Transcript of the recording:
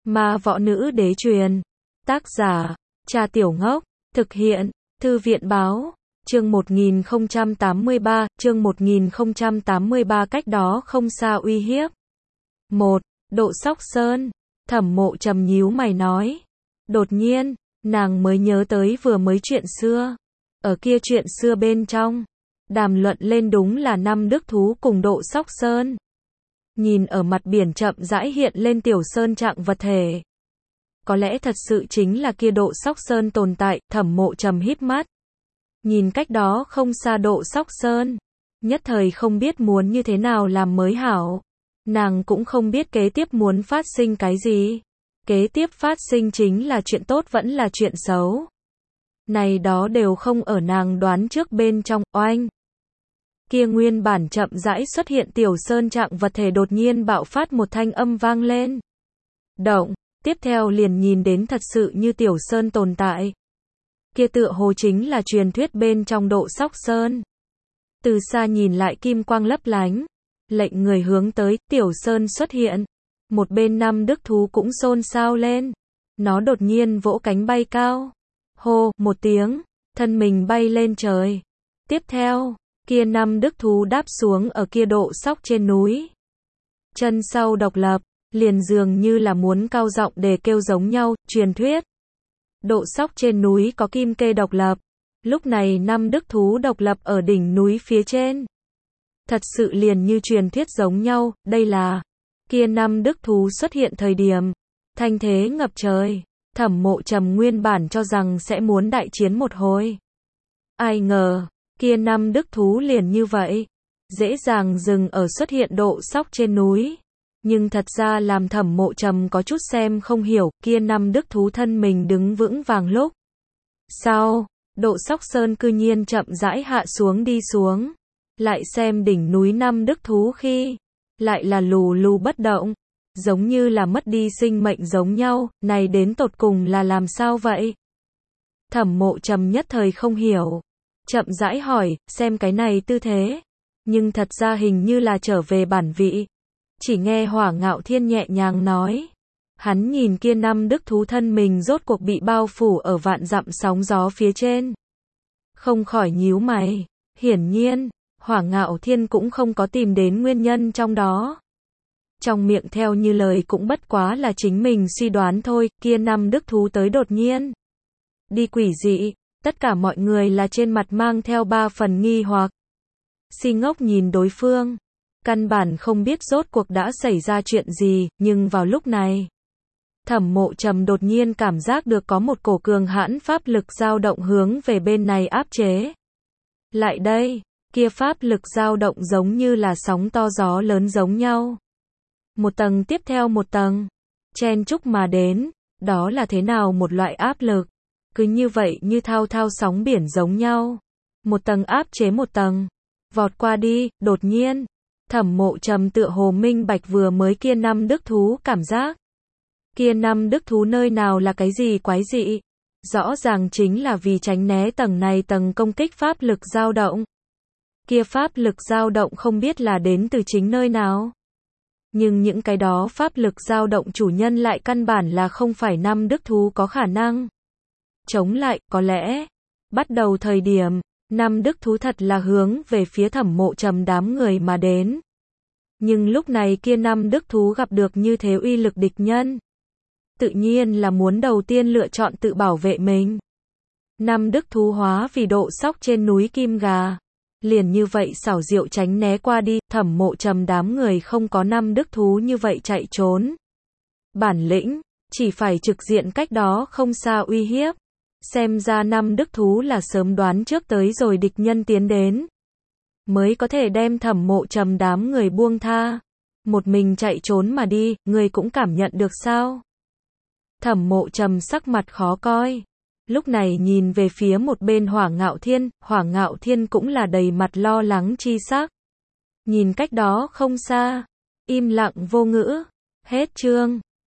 Ma võ nữ đế truyền. Tác giả, Cha Tiểu Ngốc. Thực hiện, Thư viện báo. Chương 1083, chương 1083 cách đó không xa uy hiếp. 1. Độ Sóc Sơn. Thẩm Mộ Trầm nhíu mày nói. Đột nhiên, nàng mới nhớ tới vừa mới chuyện xưa. Ở kia chuyện xưa bên trong, đàm luận lên đúng là năm đức thú cùng Độ Sóc Sơn. Nhìn ở mặt biển chậm rãi hiện lên tiểu sơn trạng vật thể. Có lẽ thật sự chính là kia Độ Sóc Sơn tồn tại. Thẩm Mộ Trầm híp mắt. Nhìn cách đó không xa Độ Sóc Sơn. Nhất thời không biết muốn như thế nào làm mới hảo. Nàng cũng không biết kế tiếp muốn phát sinh cái gì. Kế tiếp phát sinh chính là chuyện tốt vẫn là chuyện xấu. Này đó đều không ở nàng đoán trước bên trong. Oanh! Kia nguyên bản chậm rãi xuất hiện tiểu sơn trạng vật thể đột nhiên bạo phát một thanh âm vang lên. Động! Tiếp theo liền nhìn đến thật sự như tiểu sơn tồn tại. Kia tựa hồ chính là truyền thuyết bên trong Độ Sóc Sơn. Từ xa nhìn lại kim quang lấp lánh. Lệnh người hướng tới, tiểu sơn xuất hiện. Một bên năm đức thú cũng xôn xao lên. Nó đột nhiên vỗ cánh bay cao. Hô, một tiếng, thân mình bay lên trời. Tiếp theo, kia năm đức thú đáp xuống ở kia Độ Sóc trên núi. Chân sau độc lập, liền dường như là muốn cao giọng để kêu giống nhau, truyền thuyết. Độ Sóc trên núi có kim kê độc lập. Lúc này năm đức thú độc lập ở đỉnh núi phía trên. Thật sự liền như truyền thuyết giống nhau, đây là kia năm đức thú xuất hiện thời điểm. Thanh thế ngập trời. Thẩm Mộ Trầm nguyên bản cho rằng sẽ muốn đại chiến một hồi. Ai ngờ, kia năm đức thú liền như vậy. Dễ dàng dừng ở xuất hiện Độ Sóc trên núi. Nhưng thật ra làm Thẩm Mộ Trầm có chút xem không hiểu, kia năm đức thú thân mình đứng vững vàng lúc. Sau, Độ Sóc Sơn cư nhiên chậm rãi hạ xuống đi xuống. Lại xem đỉnh núi năm đức thú khi, lại là lù lù bất động. Giống như là mất đi sinh mệnh giống nhau, này đến tột cùng là làm sao vậy? Thẩm Mộ Trầm nhất thời không hiểu. Chậm rãi hỏi, xem cái này tư thế. Nhưng thật ra hình như là trở về bản vị. Chỉ nghe Hỏa Ngạo Thiên nhẹ nhàng nói. Hắn nhìn kia năm đức thú thân mình rốt cuộc bị bao phủ ở vạn dặm sóng gió phía trên. Không khỏi nhíu mày. Hiển nhiên, Hỏa Ngạo Thiên cũng không có tìm đến nguyên nhân trong đó. Trong miệng theo như lời cũng bất quá là chính mình suy đoán thôi, kia năm đức thú tới đột nhiên. Đi quỷ dị, tất cả mọi người là trên mặt mang theo ba phần nghi hoặc. Si ngốc nhìn đối phương, căn bản không biết rốt cuộc đã xảy ra chuyện gì, nhưng vào lúc này, Thẩm Mộ Trầm đột nhiên cảm giác được có một cổ cường hãn pháp lực dao động hướng về bên này áp chế. Lại đây, kia pháp lực dao động giống như là sóng to gió lớn giống nhau. Một tầng tiếp theo một tầng, chen chúc mà đến, đó là thế nào một loại áp lực, cứ như vậy như thao thao sóng biển giống nhau. Một tầng áp chế một tầng, vọt qua đi, đột nhiên, Thẩm Mộ Trầm tựa hồ minh bạch vừa mới kia năm đức thú cảm giác. Kia năm đức thú nơi nào là cái gì quái dị, rõ ràng chính là vì tránh né tầng này tầng công kích pháp lực dao động. Kia pháp lực dao động không biết là đến từ chính nơi nào. Nhưng những cái đó pháp lực dao động chủ nhân lại căn bản là không phải năm đức thú có khả năng chống lại, có lẽ bắt đầu thời điểm năm đức thú thật là hướng về phía Thẩm Mộ Trầm đám người mà đến. Nhưng lúc này kia năm đức thú gặp được như thế uy lực địch nhân, tự nhiên là muốn đầu tiên lựa chọn tự bảo vệ mình. Năm đức thú hóa vì Độ Sóc trên núi kim gà. Liền như vậy xảo diệu tránh né qua đi, Thẩm Mộ Trầm đám người không có năm đức thú như vậy chạy trốn. Bản lĩnh, chỉ phải trực diện cách đó không xa uy hiếp. Xem ra năm đức thú là sớm đoán trước tới rồi địch nhân tiến đến. Mới có thể đem Thẩm Mộ Trầm đám người buông tha. Một mình chạy trốn mà đi, người cũng cảm nhận được sao? Thẩm Mộ Trầm sắc mặt khó coi. Lúc này nhìn về phía một bên Hỏa Ngạo Thiên cũng là đầy mặt lo lắng chi sắc. Nhìn cách đó không xa, im lặng vô ngữ. Hết chương.